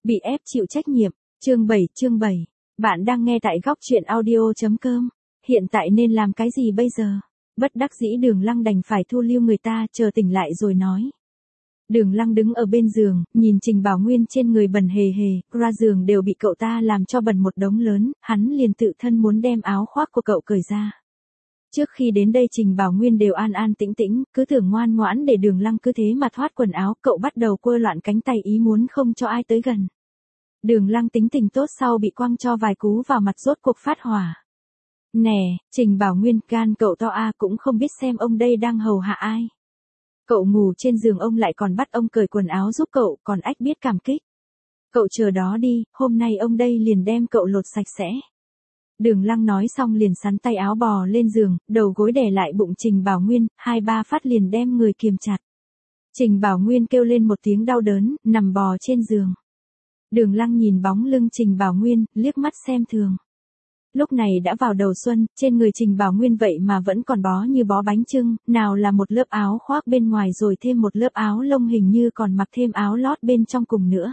Bị ép chịu trách nhiệm. Chương 7. Bạn đang nghe tại góc truyện audio.com. Hiện tại nên làm cái gì bây giờ? Bất đắc dĩ Đường Lăng đành phải thu lưu người ta, chờ tỉnh lại rồi nói. Đường Lăng đứng ở bên giường, nhìn Trình Bảo Nguyên trên người bẩn hề hề, ra giường đều bị cậu ta làm cho bẩn một đống lớn, hắn liền tự thân muốn đem áo khoác của cậu cởi ra. Trước khi đến đây Trình Bảo Nguyên đều an an tĩnh tĩnh, cứ tưởng ngoan ngoãn để Đường Lăng cứ thế mà thoát quần áo, cậu bắt đầu quơ loạn cánh tay ý muốn không cho ai tới gần. Đường Lăng tính tình tốt sau bị quăng cho vài cú vào mặt rốt cuộc phát hỏa. Nè, Trình Bảo Nguyên, gan cậu to cũng không biết xem ông đây đang hầu hạ ai. Cậu ngủ trên giường ông lại còn bắt ông cởi quần áo giúp cậu, còn ách biết cảm kích. Cậu chờ đó đi, hôm nay ông đây liền đem cậu lột sạch sẽ. Đường Lăng nói xong liền sắn tay áo bò lên giường, đầu gối đè lại bụng Trình Bảo Nguyên, 2-3 phát liền đem người kiềm chặt. Trình Bảo Nguyên kêu lên một tiếng đau đớn, nằm bò trên giường. Đường Lăng nhìn bóng lưng Trình Bảo Nguyên, liếc mắt xem thường. Lúc này đã vào đầu xuân, trên người Trình Bảo Nguyên vậy mà vẫn còn bó như bó bánh chưng, nào là một lớp áo khoác bên ngoài rồi thêm một lớp áo lông hình như còn mặc thêm áo lót bên trong cùng nữa.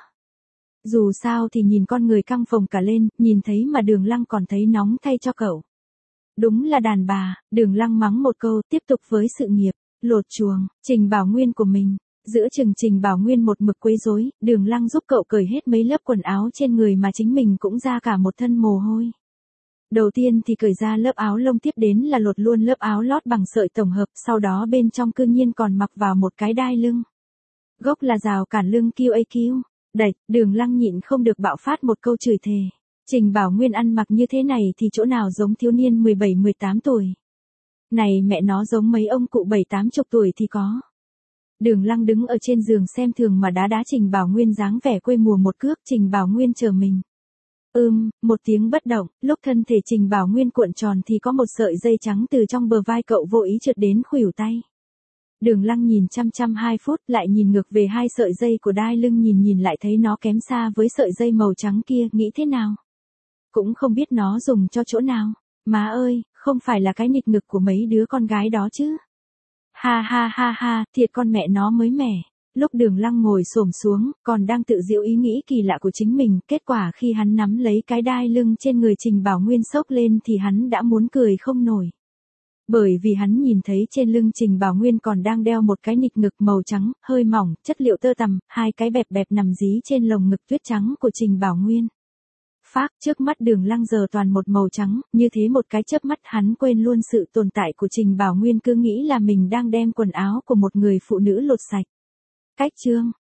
Dù sao thì nhìn con người căng phồng cả lên, nhìn thấy mà Đường Lăng còn thấy nóng thay cho cậu. Đúng là đàn bà, Đường Lăng mắng một câu, tiếp tục với sự nghiệp, lột chuồng, Trình Bảo Nguyên của mình. Giữa chừng Trình Bảo Nguyên một mực quấy rối, Đường Lăng giúp cậu cởi hết mấy lớp quần áo trên người mà chính mình cũng ra cả một thân mồ hôi. Đầu tiên thì cởi ra lớp áo lông, tiếp đến là lột luôn lớp áo lót bằng sợi tổng hợp, sau đó bên trong cư nhiên còn mặc vào một cái đai lưng. Gốc là rào cản lưng QAQ. Đẩy, Đường Lăng nhịn không được bạo phát một câu chửi thề. Trình Bảo Nguyên ăn mặc như thế này thì chỗ nào giống thiếu niên 17-18 tuổi. Này mẹ nó giống mấy ông cụ 7-80 tuổi thì có. Đường Lăng đứng ở trên giường xem thường mà đá Trình Bảo Nguyên dáng vẻ quê mùa một cước. Trình Bảo Nguyên chờ mình. Một tiếng bất động, lúc thân thể Trình Bảo Nguyên cuộn tròn thì có một sợi dây trắng từ trong bờ vai cậu vô ý trượt đến khuỷu tay. Đường Lăng nhìn chăm 2 phút, lại nhìn ngược về hai sợi dây của đai lưng, nhìn lại thấy nó kém xa với sợi dây màu trắng kia, nghĩ thế nào? Cũng không biết nó dùng cho chỗ nào. Má ơi, không phải là cái nịt ngực của mấy đứa con gái đó chứ? Ha, thiệt con mẹ nó mới mẻ. Lúc Đường Lăng ngồi xổm xuống, còn đang tự giễu ý nghĩ kỳ lạ của chính mình, kết quả khi hắn nắm lấy cái đai lưng trên người Trình Bảo Nguyên xốc lên thì hắn đã muốn cười không nổi. Bởi vì hắn nhìn thấy trên lưng Trình Bảo Nguyên còn đang đeo một cái nịt ngực màu trắng, hơi mỏng, chất liệu tơ tằm, hai cái bẹp nằm dí trên lồng ngực tuyết trắng của Trình Bảo Nguyên. Phác, trước mắt Đường Lăng giờ toàn một màu trắng, như thế một cái chớp mắt hắn quên luôn sự tồn tại của Trình Bảo Nguyên, cứ nghĩ là mình đang đem quần áo của một người phụ nữ lột sạch. Cách chương